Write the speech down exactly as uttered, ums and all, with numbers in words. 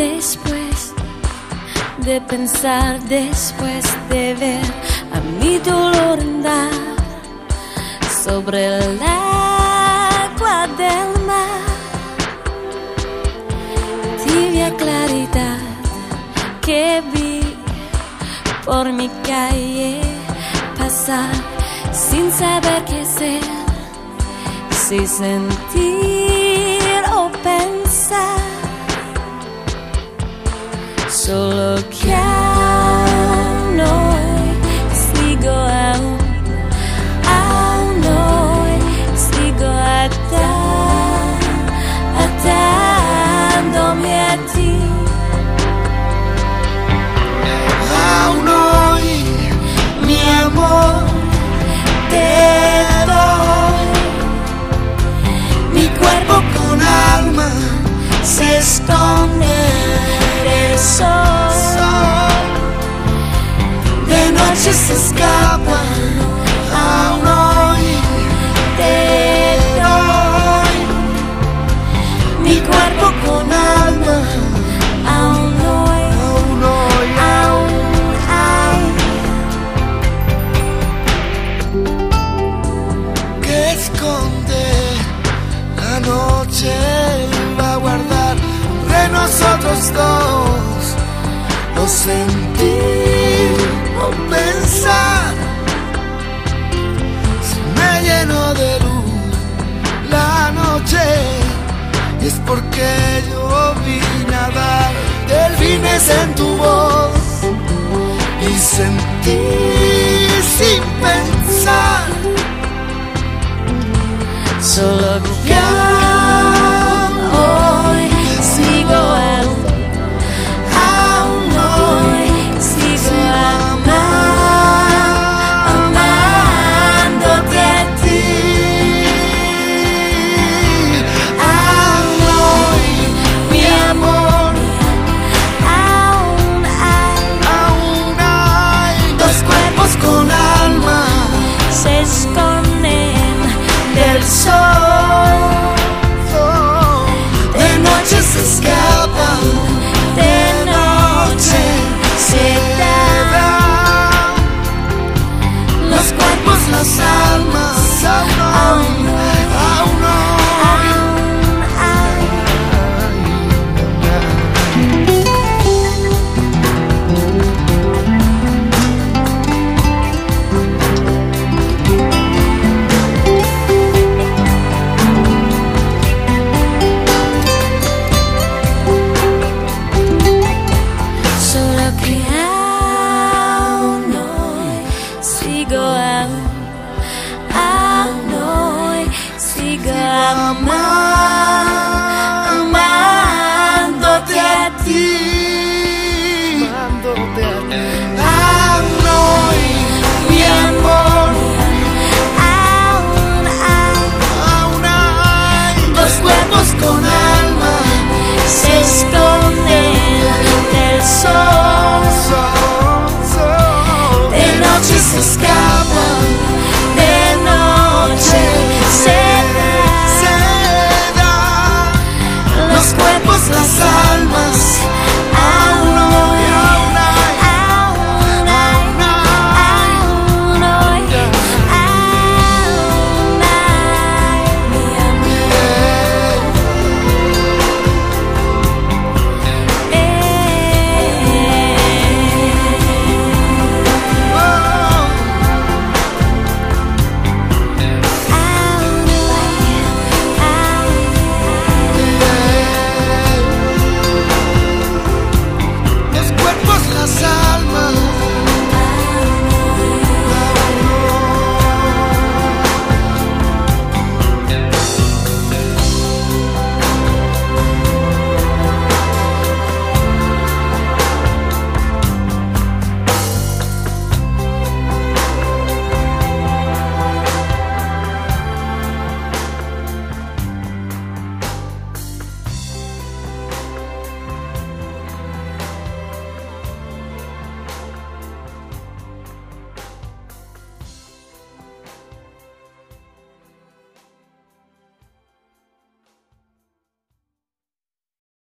después de pensar, después de ver a mi dolor andar sobre el agua del mar. Tibia claridad que vi por mi calle pasar sin saber qué hacer, si sentir o pensar. Solo que aún hoy sigo aún, aún hoy sigo atado, atándome a ti. Aún hoy, mi amor, te doy. Mi cuerpo con alma se esconde del sol, de noche se escapa. Aún hoy te doy. Mi cuerpo con alma, aún hoy, aún hoy, aún hay. Que esconde la noche va a guardar de nosotros dos, no sentir, no pensar. Si me lleno de luz la noche, y es porque yo vine a dar delfines en tu voz y sentir sin pensar. Solo que